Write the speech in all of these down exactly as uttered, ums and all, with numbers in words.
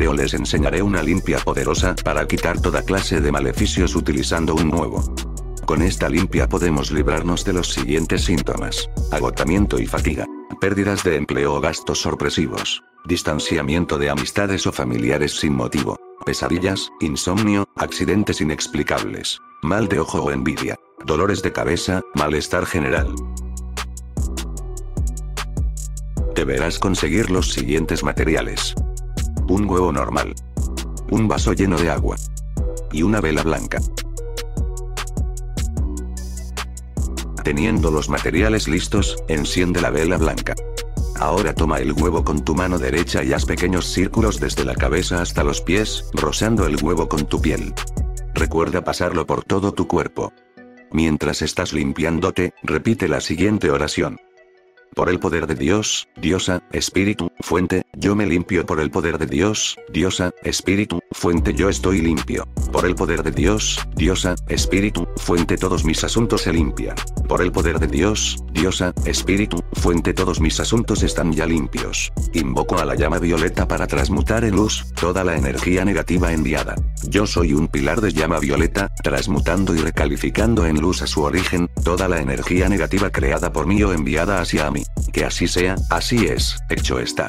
video les enseñaré una limpia poderosa para quitar toda clase de maleficios utilizando un nuevo. Con esta limpia podemos librarnos de los siguientes síntomas: agotamiento y fatiga, pérdidas de empleo o gastos sorpresivos, distanciamiento de amistades o familiares sin motivo, pesadillas, insomnio, accidentes inexplicables, mal de ojo o envidia, dolores de cabeza, malestar general. Deberás conseguir los siguientes materiales: un huevo normal, un vaso lleno de agua y una vela blanca. Teniendo los materiales listos, enciende la vela blanca. Ahora toma el huevo con tu mano derecha y haz pequeños círculos desde la cabeza hasta los pies, rozando el huevo con tu piel. Recuerda pasarlo por todo tu cuerpo. Mientras estás limpiándote, repite la siguiente oración: por el poder de Dios, diosa, espíritu, fuente, yo me limpio. Por el poder de Dios, diosa, espíritu, fuente, yo estoy limpio. Por el poder de Dios, diosa, espíritu, fuente, todos mis asuntos se limpian. Por el poder de Dios, diosa, espíritu, fuente, todos mis asuntos están ya limpios. Invoco a la llama violeta para transmutar en luz toda la energía negativa enviada. Yo soy un pilar de llama violeta, transmutando y recalificando en luz a su origen toda la energía negativa creada por mí o enviada hacia mí. Que así sea, así es, hecho está.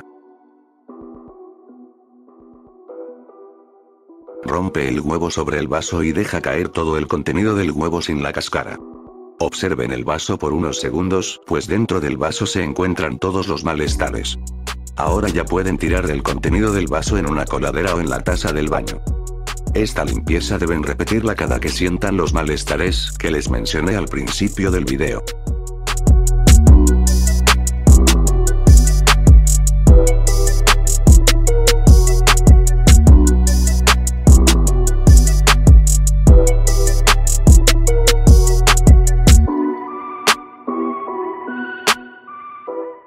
Rompe el huevo sobre el vaso y deja caer todo el contenido del huevo sin la cáscara. Observen el vaso por unos segundos, pues dentro del vaso se encuentran todos los malestares. Ahora ya pueden tirar el contenido del vaso en una coladera o en la taza del baño. Esta limpieza deben repetirla cada que sientan los malestares que les mencioné al principio del video.